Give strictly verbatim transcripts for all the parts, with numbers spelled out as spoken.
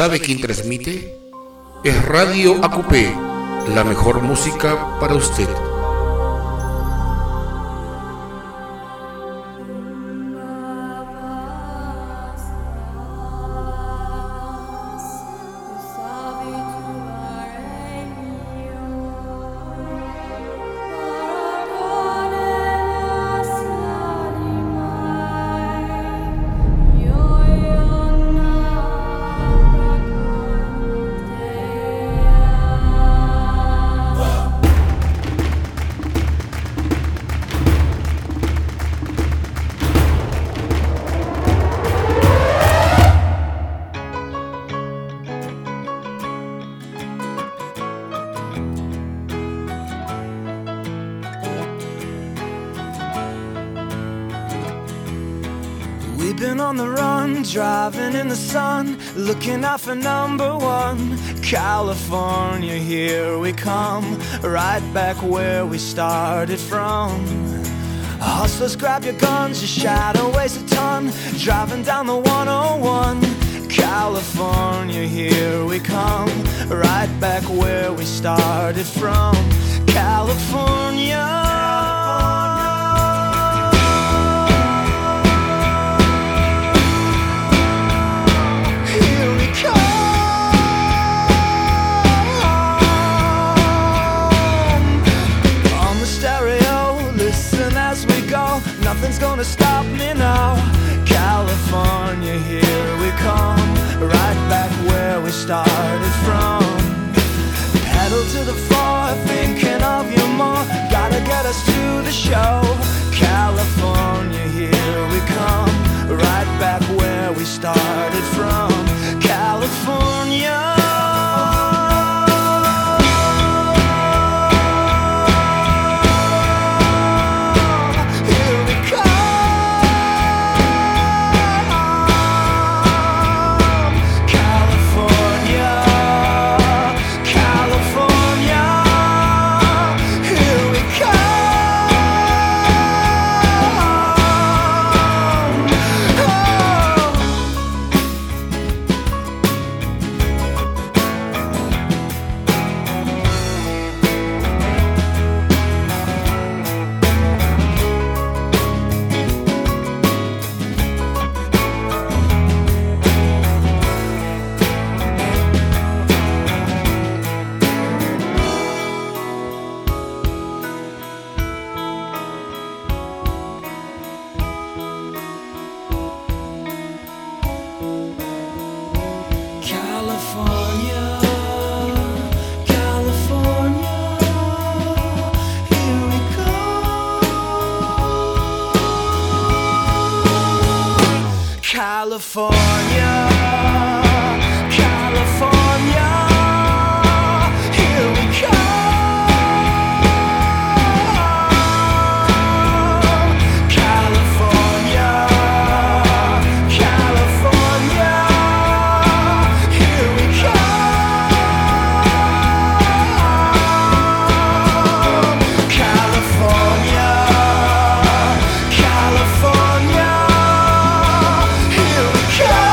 ¿Sabe quién transmite? Es Radio A Q P, la mejor música para usted. Driving in the sun, looking out for number one. California, here we come, right back where we started from. Hustlers, grab your guns, your shadow weighs a ton. Driving down the one oh one. California, here we come, right back where we started from. California. Nothing's gonna stop me now. California, here we come, right back where we started from. Pedal to the floor, thinking of you more. Gotta get us to the show. California, here we come, right back where we started from. California. California, California, here we come. California, California, here we come. California, California. Come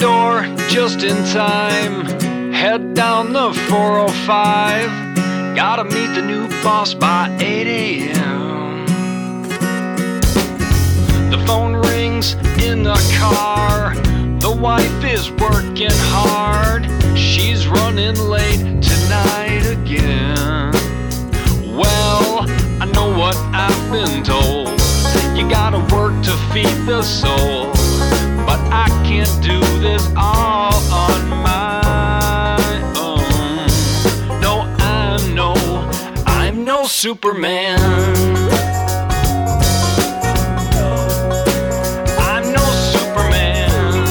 door just in time. Head down the four oh five. Gotta meet the new boss by eight a.m. The phone rings in the car. The wife is working hard. She's running late tonight again. Well, I know what I've been told. You gotta work to feed the soul. But I can't do this all on my own. No, I'm no, I'm no Superman. I'm no Superman.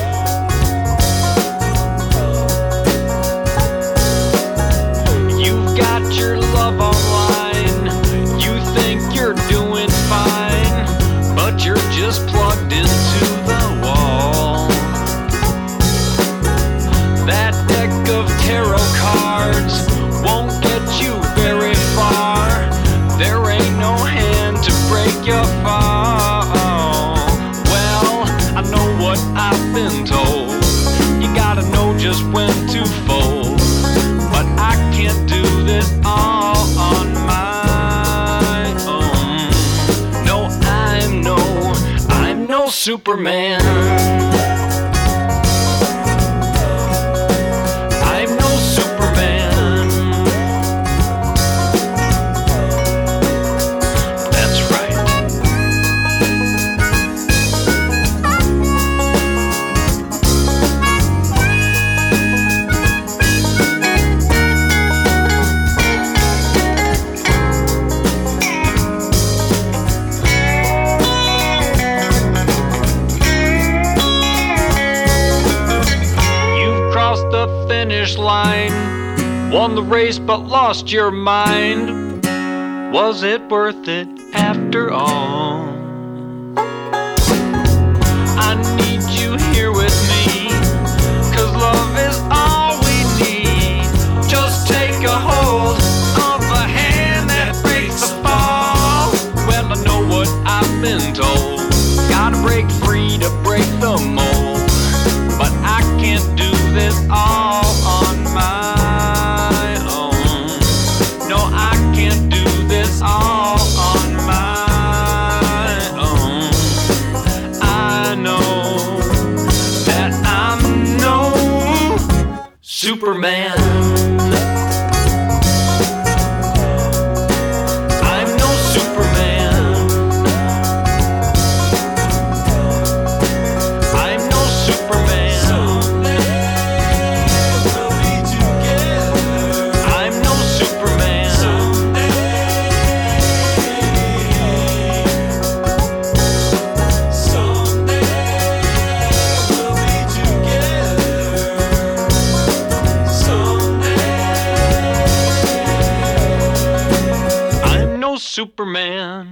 You've got your love online. You think you're doing fine, but you're just plugged into the wall. That deck of tarot cards won't get you very far. There ain't no hand to break your fall. Well, I know what I've been told. You gotta know just when to fold. But I can't do this all on my own. No, I'm no, I'm no Superman. I'm no Superman. That's right. You've crossed the finish line, won the race but lost your mind. Was it worth it after all? I need you here with me, 'cause love is all we need. Just take a hold of the hand that breaks the fall. Well, I know what I've been told. Gotta break free to break the mold. But I can't do this all on my own. No, I can't do this all on my own. I know that I'm no Superman. I'm no Superman. I'm no Superman. I'm no Superman. I'm no Superman.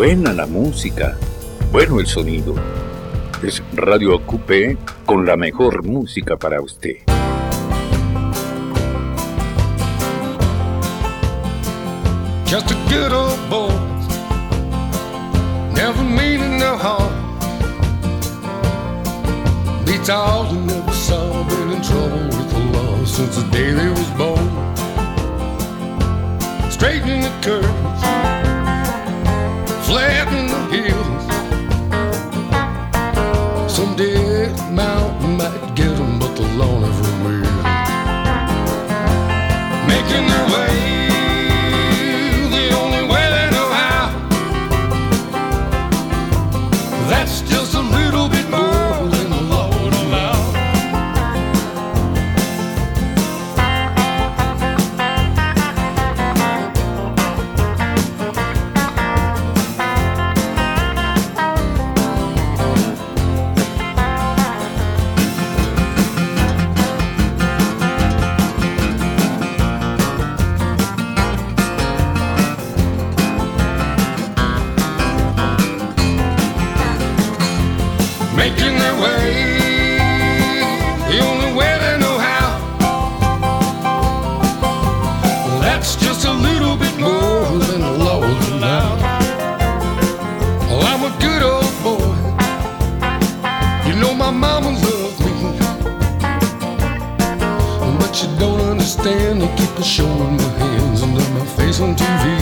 Buena la música, bueno el sonido. Es Radio Acupé con la mejor música para usted. Just a good old boy, never meaning no harm. Beats all who never saw, been in trouble with the law since the day they was born. Straightening the curves, flattening the hills. Someday a mountain might get them, but the law never will. Making their way the only way they know how. That's just a little bit more than the law would allow. Making their way the only way they know how. That's just a little bit more than the law will allow. Well, I'm a good old boy, you know my mama loved me, but you don't understand, they keep us showing my hands under my face on T V.